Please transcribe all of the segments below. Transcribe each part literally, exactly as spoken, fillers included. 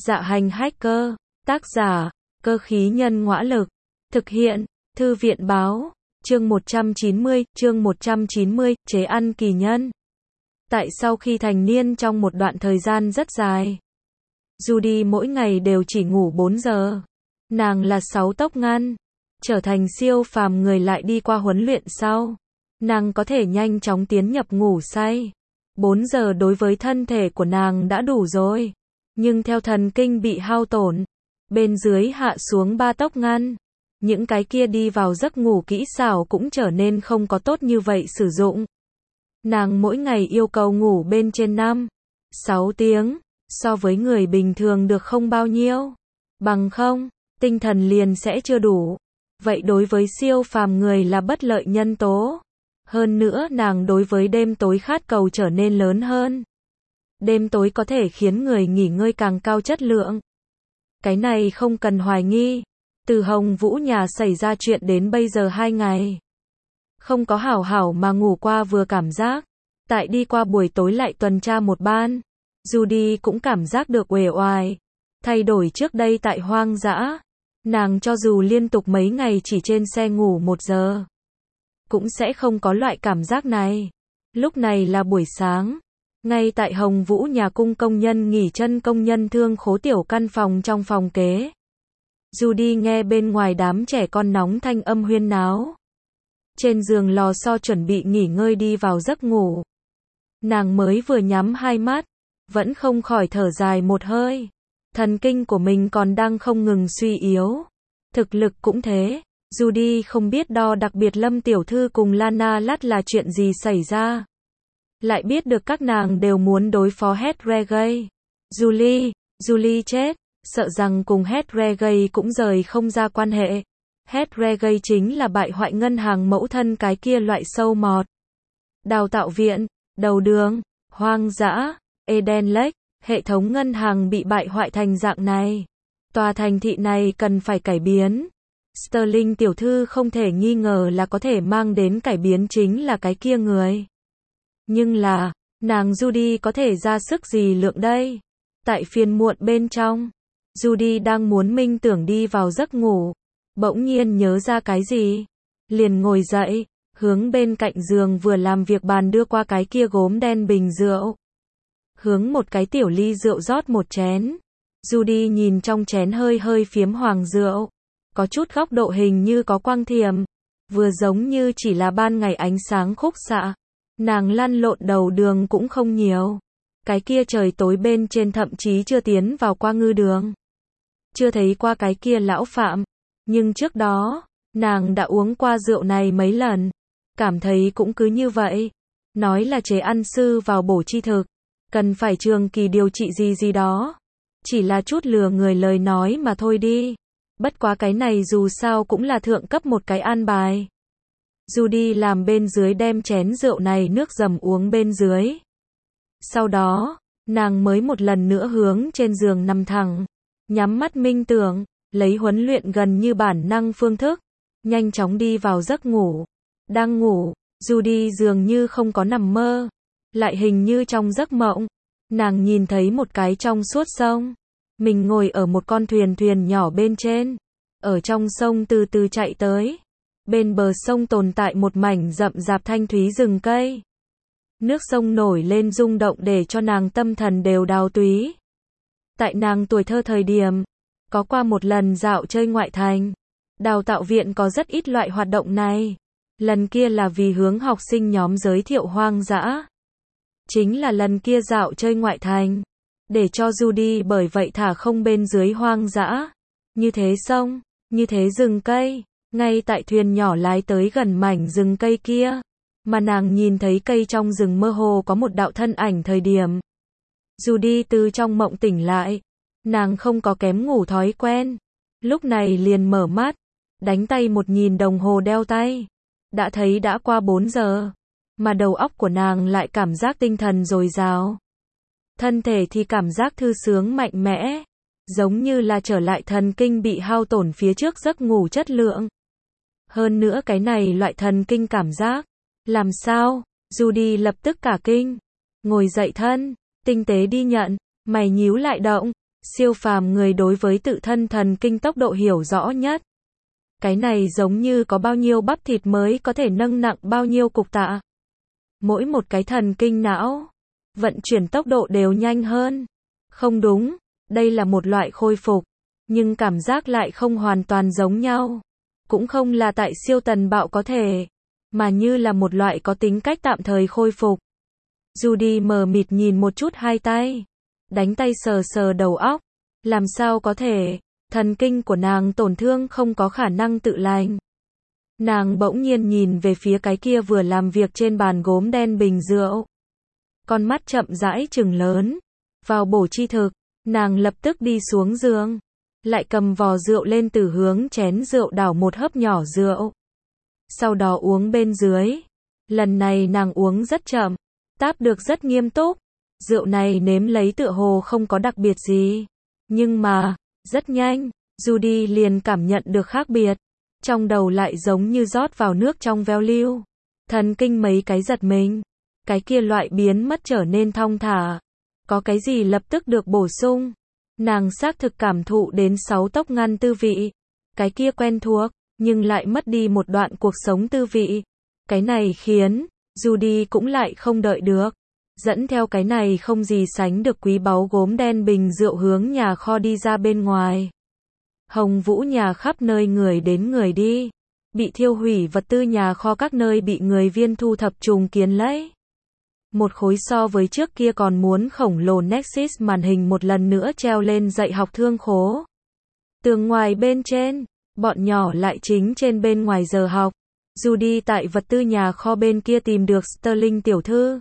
Dạ hành hacker, tác giả, cơ khí nhân ngõa lực, thực hiện, thư viện báo, chương một trăm chín mươi, chương một trăm chín mươi, chế ăn kỳ nhân. Tại sau khi thành niên trong một đoạn thời gian rất dài, Judy mỗi ngày đều chỉ ngủ bốn giờ. Nàng là sáu tốc ngăn, trở thành siêu phàm người lại đi qua huấn luyện sau. Nàng có thể nhanh chóng tiến nhập ngủ say. bốn giờ đối với thân thể của nàng đã đủ rồi. Nhưng theo thần kinh bị hao tổn, bên dưới hạ xuống ba tốc ngăn, những cái kia đi vào giấc ngủ kỹ xảo cũng trở nên không có tốt như vậy sử dụng. Nàng mỗi ngày yêu cầu ngủ bên trên năm, sáu tiếng, so với người bình thường được không bao nhiêu. Bằng không, tinh thần liền sẽ chưa đủ. Vậy đối với siêu phàm người là bất lợi nhân tố. Hơn nữa nàng đối với đêm tối khát cầu trở nên lớn hơn. Đêm tối có thể khiến người nghỉ ngơi càng cao chất lượng. Cái này không cần hoài nghi. Từ Hồng Vũ nhà xảy ra chuyện đến bây giờ hai ngày. Không có hảo hảo mà ngủ qua vừa cảm giác. Tại đi qua buổi tối lại tuần tra một ban. Judy cũng cảm giác được uể oải. Thay đổi trước đây tại hoang dã. Nàng cho dù liên tục mấy ngày chỉ trên xe ngủ một giờ, cũng sẽ không có loại cảm giác này. Lúc này là buổi sáng. Ngay tại Hồng Vũ nhà cung công nhân nghỉ chân công nhân thương khố tiểu căn phòng trong phòng kế. Judy nghe bên ngoài đám trẻ con nóng thanh âm huyên náo. Trên giường lò xo chuẩn bị nghỉ ngơi đi vào giấc ngủ. Nàng mới vừa nhắm hai mắt, vẫn không khỏi thở dài một hơi. Thần kinh của mình còn đang không ngừng suy yếu. Thực lực cũng thế. Judy không biết đo đặc biệt Lâm tiểu thư cùng Lana Lắt là chuyện gì xảy ra. Lại biết được các nàng đều muốn đối phó Hedregay. Julie, Julie chết, sợ rằng cùng Hedregay cũng rời không ra quan hệ. Hedregay chính là bại hoại ngân hàng mẫu thân cái kia loại sâu mọt. Đào tạo viện, đầu đường, hoang dã, Eden Lake, hệ thống ngân hàng bị bại hoại thành dạng này. Tòa thành thị này cần phải cải biến. Sterling tiểu thư không thể nghi ngờ là có thể mang đến cải biến chính là cái kia người. Nhưng là, nàng Judy có thể ra sức gì lượng đây? Tại phiên muộn bên trong, Judy đang muốn minh tưởng đi vào giấc ngủ. Bỗng nhiên nhớ ra cái gì? Liền ngồi dậy, hướng bên cạnh giường vừa làm việc bàn đưa qua cái kia gốm đen bình rượu. Hướng một cái tiểu ly rượu rót một chén. Judy nhìn trong chén hơi hơi phiếm hoàng rượu. Có chút góc độ hình như có quang thiểm. Vừa giống như chỉ là ban ngày ánh sáng khúc xạ. Nàng lăn lộn đầu đường cũng không nhiều. Cái kia trời tối bên trên thậm chí chưa tiến vào qua ngư đường. Chưa thấy qua cái kia lão phạm. Nhưng trước đó, nàng đã uống qua rượu này mấy lần. Cảm thấy cũng cứ như vậy. Nói là chế ăn sư vào bổ chi thực. Cần phải trường kỳ điều trị gì gì đó. Chỉ là chút lừa người lời nói mà thôi đi. Bất quá cái này dù sao cũng là thượng cấp một cái an bài. Judy làm bên dưới đem chén rượu này nước dầm uống bên dưới. Sau đó, nàng mới một lần nữa hướng trên giường nằm thẳng. Nhắm mắt minh tưởng, lấy huấn luyện gần như bản năng phương thức. Nhanh chóng đi vào giấc ngủ. Đang ngủ, Judy dường như không có nằm mơ. Lại hình như trong giấc mộng. Nàng nhìn thấy một cái trong suốt sông. Mình ngồi ở một con thuyền thuyền nhỏ bên trên. Ở trong sông từ từ chạy tới. Bên bờ sông tồn tại một mảnh rậm rạp thanh thúy rừng cây. Nước sông nổi lên rung động để cho nàng tâm thần đều đào túy. Tại nàng tuổi thơ thời điểm, có qua một lần dạo chơi ngoại thành. Đào tạo viện có rất ít loại hoạt động này. Lần kia là vì hướng học sinh nhóm giới thiệu hoang dã. Chính là lần kia dạo chơi ngoại thành. Để cho Judy bởi vậy thả không bên dưới hoang dã. Như thế sông, như thế rừng cây. Ngay tại thuyền nhỏ lái tới gần mảnh rừng cây kia. Mà nàng nhìn thấy cây trong rừng mơ hồ có một đạo thân ảnh thời điểm. Judy từ trong mộng tỉnh lại. Nàng không có kém ngủ thói quen. Lúc này liền mở mắt. Đánh tay một nhìn đồng hồ đeo tay. Đã thấy đã qua bốn giờ. Mà đầu óc của nàng lại cảm giác tinh thần dồi dào. Thân thể thì cảm giác thư sướng mạnh mẽ. Giống như là trở lại thần kinh bị hao tổn phía trước giấc ngủ chất lượng. Hơn nữa cái này loại thần kinh cảm giác. Làm sao? Judy lập tức cả kinh. Ngồi dậy thân. Tinh tế đi nhận. Mày nhíu lại động. Siêu phàm người đối với tự thân thần kinh tốc độ hiểu rõ nhất. Cái này giống như có bao nhiêu bắp thịt mới có thể nâng nặng bao nhiêu cục tạ. Mỗi một cái thần kinh não, vận chuyển tốc độ đều nhanh hơn. Không đúng, đây là một loại khôi phục, nhưng cảm giác lại không hoàn toàn giống nhau. Cũng không là tại siêu tần bạo có thể, mà như là một loại có tính cách tạm thời khôi phục. Judy mờ mịt nhìn một chút hai tay, đánh tay sờ sờ đầu óc. Làm sao có thể, thần kinh của nàng tổn thương không có khả năng tự lành. Nàng bỗng nhiên nhìn về phía cái kia vừa làm việc trên bàn gốm đen bình rượu. Con mắt chậm rãi trừng lớn, vào bổ chi thực, nàng lập tức đi xuống giường, lại cầm vò rượu lên từ hướng chén rượu đảo một hớp nhỏ rượu. Sau đó uống bên dưới. Lần này nàng uống rất chậm, táp được rất nghiêm túc. Rượu này nếm lấy tựa hồ không có đặc biệt gì. Nhưng mà, rất nhanh, Judy liền cảm nhận được khác biệt. Trong đầu lại giống như rót vào nước trong veo lưu. Thần kinh mấy cái giật mình. Cái kia loại biến mất trở nên thong thả. Có cái gì lập tức được bổ sung. Nàng xác thực cảm thụ đến sáu tốc ngăn tư vị. Cái kia quen thuộc, nhưng lại mất đi một đoạn cuộc sống tư vị. Cái này khiến Judy cũng lại không đợi được. Dẫn theo cái này không gì sánh được quý báu gốm đen bình rượu hướng nhà kho đi ra bên ngoài. Hồng Vũ nhà khắp nơi người đến người đi. Bị thiêu hủy vật tư nhà kho các nơi bị người viên thu thập trùng kiến lấy. Một khối so với trước kia còn muốn khổng lồ Nexus màn hình một lần nữa treo lên dạy học thương khố. Tường ngoài bên trên, bọn nhỏ lại chính trên bên ngoài giờ học. Judy tại vật tư nhà kho bên kia tìm được Sterling tiểu thư.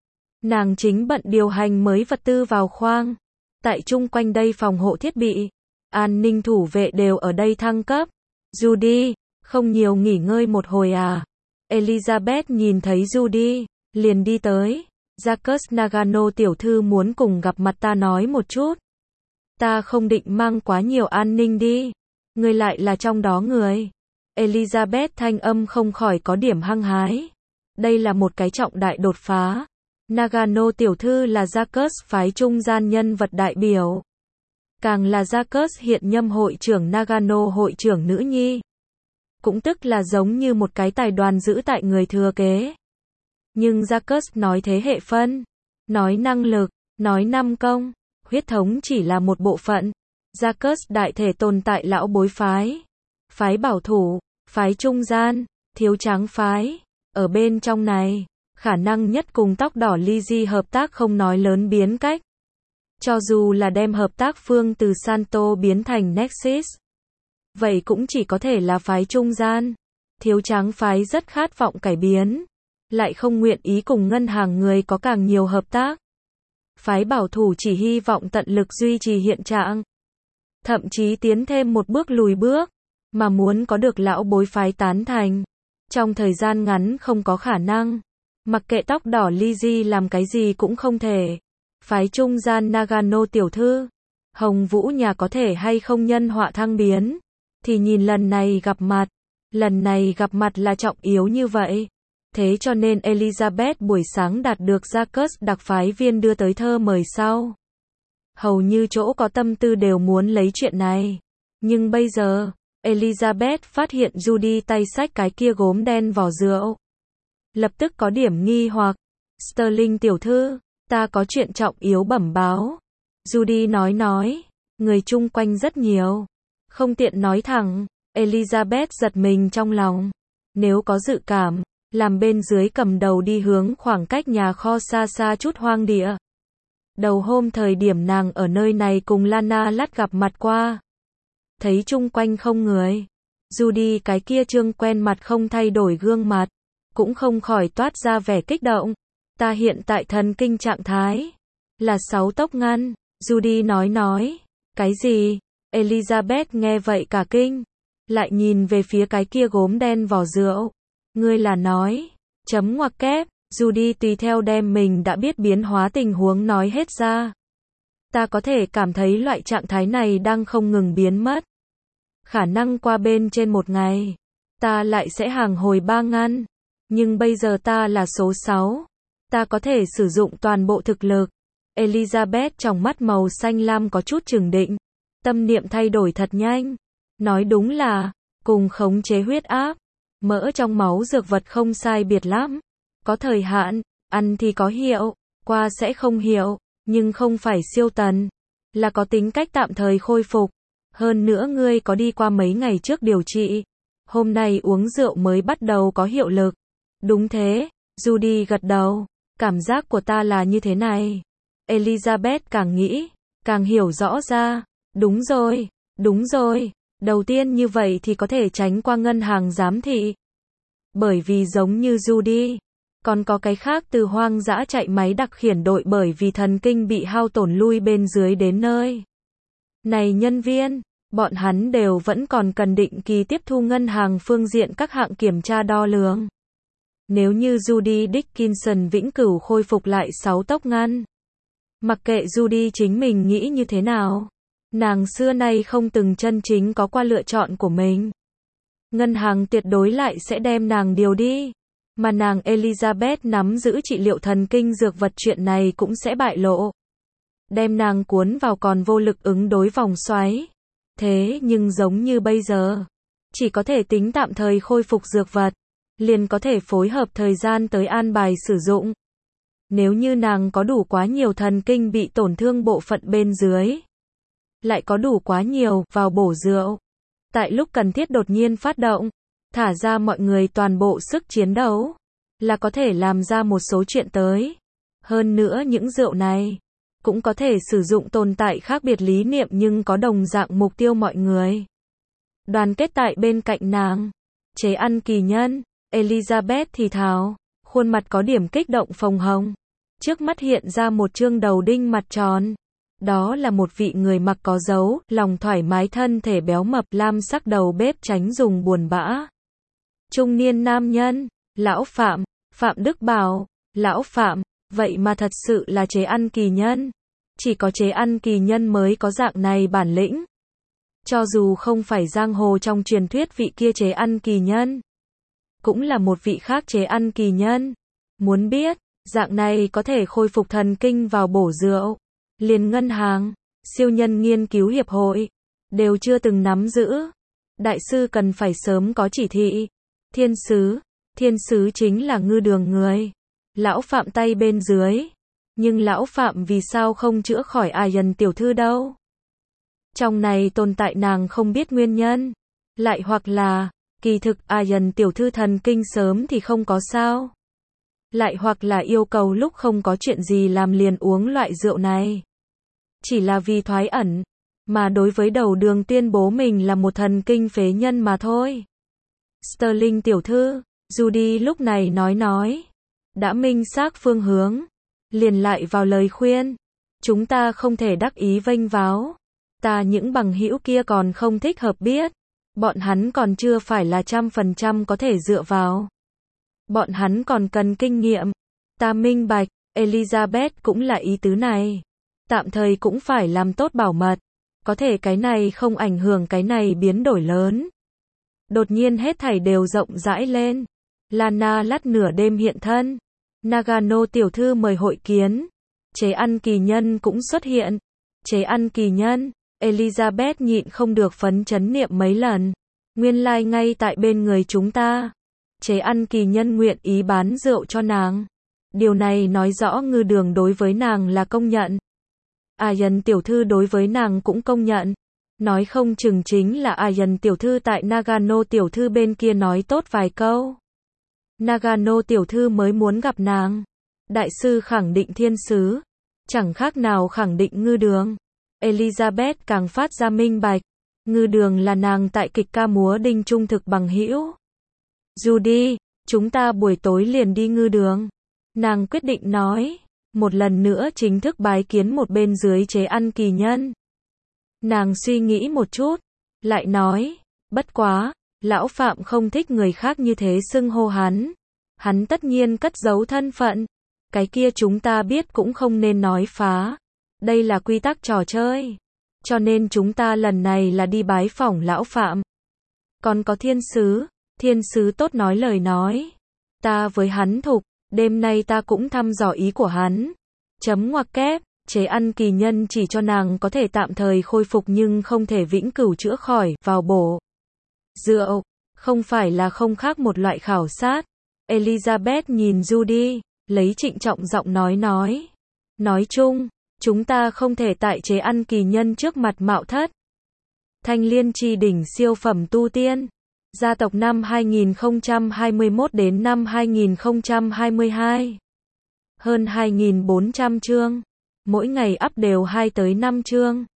Nàng chính bận điều hành mới vật tư vào khoang. Tại chung quanh đây phòng hộ thiết bị, an ninh thủ vệ đều ở đây thăng cấp. Judy, không nhiều nghỉ ngơi một hồi à? Elizabeth nhìn thấy Judy, liền đi tới. Jacques Nagano tiểu thư muốn cùng gặp mặt ta nói một chút. Ta không định mang quá nhiều an ninh đi. Ngươi lại là trong đó người. Elizabeth thanh âm không khỏi có điểm hăng hái. Đây là một cái trọng đại đột phá. Nagano tiểu thư là Jacques phái trung gian nhân vật đại biểu. Càng là Jacques hiện nhâm hội trưởng Nagano hội trưởng nữ nhi. Cũng tức là giống như một cái tài đoàn giữ tại người thừa kế. Nhưng Jacques nói thế hệ phân, nói năng lực, nói năm công, huyết thống chỉ là một bộ phận. Jacques đại thể tồn tại lão bối phái, phái bảo thủ, phái trung gian, thiếu trắng phái. Ở bên trong này, khả năng nhất cùng tóc đỏ Lizzie hợp tác không nói lớn biến cách. Cho dù là đem hợp tác phương từ Santo biến thành Nexus, vậy cũng chỉ có thể là phái trung gian. Thiếu trắng phái rất khát vọng cải biến, lại không nguyện ý cùng ngân hàng người có càng nhiều hợp tác. Phái bảo thủ chỉ hy vọng tận lực duy trì hiện trạng, thậm chí tiến thêm một bước lùi bước, mà muốn có được lão bối phái tán thành. Trong thời gian ngắn không có khả năng. Mặc kệ tóc đỏ Lizzie làm cái gì cũng không thể. Phái trung gian Nagano tiểu thư, Hồng Vũ nhà có thể hay không nhân họa thăng biến, thì nhìn lần này gặp mặt. Lần này gặp mặt là trọng yếu như vậy. Thế cho nên Elizabeth buổi sáng đạt được Jacques đặc phái viên đưa tới thơ mời sau. Hầu như chỗ có tâm tư đều muốn lấy chuyện này. Nhưng bây giờ, Elizabeth phát hiện Judy tay xách cái kia gốm đen vỏ rượu. Lập tức có điểm nghi hoặc. Sterling tiểu thư, ta có chuyện trọng yếu bẩm báo. Judy nói nói, người chung quanh rất nhiều. Không tiện nói thẳng. Elizabeth giật mình trong lòng. Nếu có dự cảm, làm bên dưới cầm đầu đi hướng khoảng cách nhà kho xa xa chút hoang địa. Đầu hôm thời điểm nàng ở nơi này cùng Lana Lắt gặp mặt qua. Thấy chung quanh không người. Judy cái kia trương quen mặt không thay đổi gương mặt. Cũng không khỏi toát ra vẻ kích động. Ta hiện tại thần kinh trạng thái. Là sáu tốc ngăn. Judy nói nói. Cái gì? Elizabeth nghe vậy cả kinh. Lại nhìn về phía cái kia gốm đen vỏ rượu. Ngươi là nói. Chấm ngoặc kép. Judy tùy theo đem mình đã biết biến hóa tình huống nói hết ra. Ta có thể cảm thấy loại trạng thái này đang không ngừng biến mất. Khả năng qua bên trên một ngày, ta lại sẽ hàng hồi ba ngăn. Nhưng bây giờ ta là số sáu. Ta có thể sử dụng toàn bộ thực lực. Elizabeth trong mắt màu xanh lam có chút chừng định. Tâm niệm thay đổi thật nhanh. Nói đúng là, cùng khống chế huyết áp, mỡ trong máu dược vật không sai biệt lắm. Có thời hạn, ăn thì có hiệu, qua sẽ không hiệu, nhưng không phải siêu tần. Là có tính cách tạm thời khôi phục. Hơn nữa ngươi có đi qua mấy ngày trước điều trị. Hôm nay uống rượu mới bắt đầu có hiệu lực. Đúng thế, Judy gật đầu. Cảm giác của ta là như thế này. Elizabeth càng nghĩ, càng hiểu rõ ra. Đúng rồi, đúng rồi. Đầu tiên như vậy thì có thể tránh qua ngân hàng giám thị. Bởi vì giống như Judy, còn có cái khác từ hoang dã chạy máy đặc khiển đội bởi vì thần kinh bị hao tổn lui bên dưới đến nơi. Này nhân viên, bọn hắn đều vẫn còn cần định kỳ tiếp thu ngân hàng phương diện các hạng kiểm tra đo lường. Nếu như Judy Dickinson vĩnh cửu khôi phục lại sáu tốc ngăn. Mặc kệ Judy chính mình nghĩ như thế nào, nàng xưa nay không từng chân chính có qua lựa chọn của mình. Ngân hàng tuyệt đối lại sẽ đem nàng điều đi. Mà nàng Elizabeth nắm giữ trị liệu thần kinh dược vật chuyện này cũng sẽ bại lộ. Đem nàng cuốn vào còn vô lực ứng đối vòng xoáy. Thế nhưng giống như bây giờ, chỉ có thể tính tạm thời khôi phục dược vật, liền có thể phối hợp thời gian tới an bài sử dụng. Nếu như nàng có đủ quá nhiều thần kinh bị tổn thương bộ phận bên dưới, lại có đủ quá nhiều vào bổ rượu, tại lúc cần thiết đột nhiên phát động, thả ra mọi người toàn bộ sức chiến đấu, là có thể làm ra một số chuyện tới. Hơn nữa những rượu này cũng có thể sử dụng tồn tại khác biệt lý niệm nhưng có đồng dạng mục tiêu mọi người. Đoàn kết tại bên cạnh nàng. Chế ăn kỳ nhân, Elizabeth thì thào, khuôn mặt có điểm kích động phồng hồng. Trước mắt hiện ra một trương đầu đinh mặt tròn. Đó là một vị người mặc có dấu, lòng thoải mái thân thể béo mập lam sắc đầu bếp tránh dùng buồn bã. Trung niên nam nhân, lão Phạm, Phạm Đức Bảo, lão Phạm, vậy mà thật sự là chế ăn kỳ nhân. Chỉ có chế ăn kỳ nhân mới có dạng này bản lĩnh. Cho dù không phải giang hồ trong truyền thuyết vị kia chế ăn kỳ nhân, cũng là một vị khác chế ăn kỳ nhân. Muốn biết, dạng này có thể khôi phục thần kinh vào bổ rượu, liền ngân hàng, siêu nhân nghiên cứu hiệp hội, đều chưa từng nắm giữ. Đại sư cần phải sớm có chỉ thị. Thiên sứ, thiên sứ chính là ngư đường người. Lão Phạm tay bên dưới. Nhưng lão Phạm vì sao không chữa khỏi Ian tiểu thư đâu? Trong này tồn tại nàng không biết nguyên nhân. Lại hoặc là, kỳ thực Ian tiểu thư thần kinh sớm thì không có sao. Lại hoặc là yêu cầu lúc không có chuyện gì làm liền uống loại rượu này. Chỉ là vì thoái ẩn, mà đối với đầu đường tuyên bố mình là một thần kinh phế nhân mà thôi. Sterling tiểu thư, Judy lúc này nói nói. Đã minh xác phương hướng. Liền lại vào lời khuyên. Chúng ta không thể đắc ý vênh váo. Ta những bằng hữu kia còn không thích hợp biết. Bọn hắn còn chưa phải là trăm phần trăm có thể dựa vào. Bọn hắn còn cần kinh nghiệm. Ta minh bạch, Elizabeth cũng là ý tứ này. Tạm thời cũng phải làm tốt bảo mật. Có thể cái này không ảnh hưởng cái này biến đổi lớn. Đột nhiên hết thảy đều rộng rãi lên. Lana lắt nửa đêm hiện thân. Nagano tiểu thư mời hội kiến. Chế ăn kỳ nhân cũng xuất hiện. Chế ăn kỳ nhân, Elizabeth nhịn không được phấn chấn niệm mấy lần. Nguyên lai like ngay tại bên người chúng ta. Chế ăn kỳ nhân nguyện ý bán rượu cho nàng. Điều này nói rõ ngư đường đối với nàng là công nhận. Ian tiểu thư đối với nàng cũng công nhận. Nói không chừng chính là Ian tiểu thư tại Nagano tiểu thư bên kia nói tốt vài câu. Nagano tiểu thư mới muốn gặp nàng. Đại sư khẳng định thiên sứ. Chẳng khác nào khẳng định ngư đường. Elizabeth càng phát ra minh bạch. Ngư đường là nàng tại kịch ca múa đinh trung thực bằng hữu. Judy, chúng ta buổi tối liền đi ngư đường. Nàng quyết định nói. Một lần nữa chính thức bái kiến một bên dưới chế ăn kỳ nhân. Nàng suy nghĩ một chút. Lại nói. Bất quá. Lão Phạm không thích người khác như thế xưng hô hắn. Hắn tất nhiên cất giấu thân phận. Cái kia chúng ta biết cũng không nên nói phá. Đây là quy tắc trò chơi. Cho nên chúng ta lần này là đi bái phỏng Lão Phạm. Còn có thiên sứ. Thiên sứ tốt nói lời nói. Ta với hắn thục. Đêm nay ta cũng thăm dò ý của hắn. Chấm ngoặc kép. Chế ăn kỳ nhân chỉ cho nàng có thể tạm thời khôi phục nhưng không thể vĩnh cửu chữa khỏi, vào bổ. Rượu, không phải là không khác một loại khảo sát. Elizabeth nhìn Judy, lấy trịnh trọng giọng nói nói. Nói chung, chúng ta không thể tại chế ăn kỳ nhân trước mặt mạo thất. Thanh liên chi đỉnh siêu phẩm tu tiên. Gia tộc năm hai nghìn không trăm hai mươi mốt đến năm hai nghìn không trăm hai mươi hai. Hơn hai nghìn bốn trăm chương. Mỗi ngày up đều hai tới năm chương.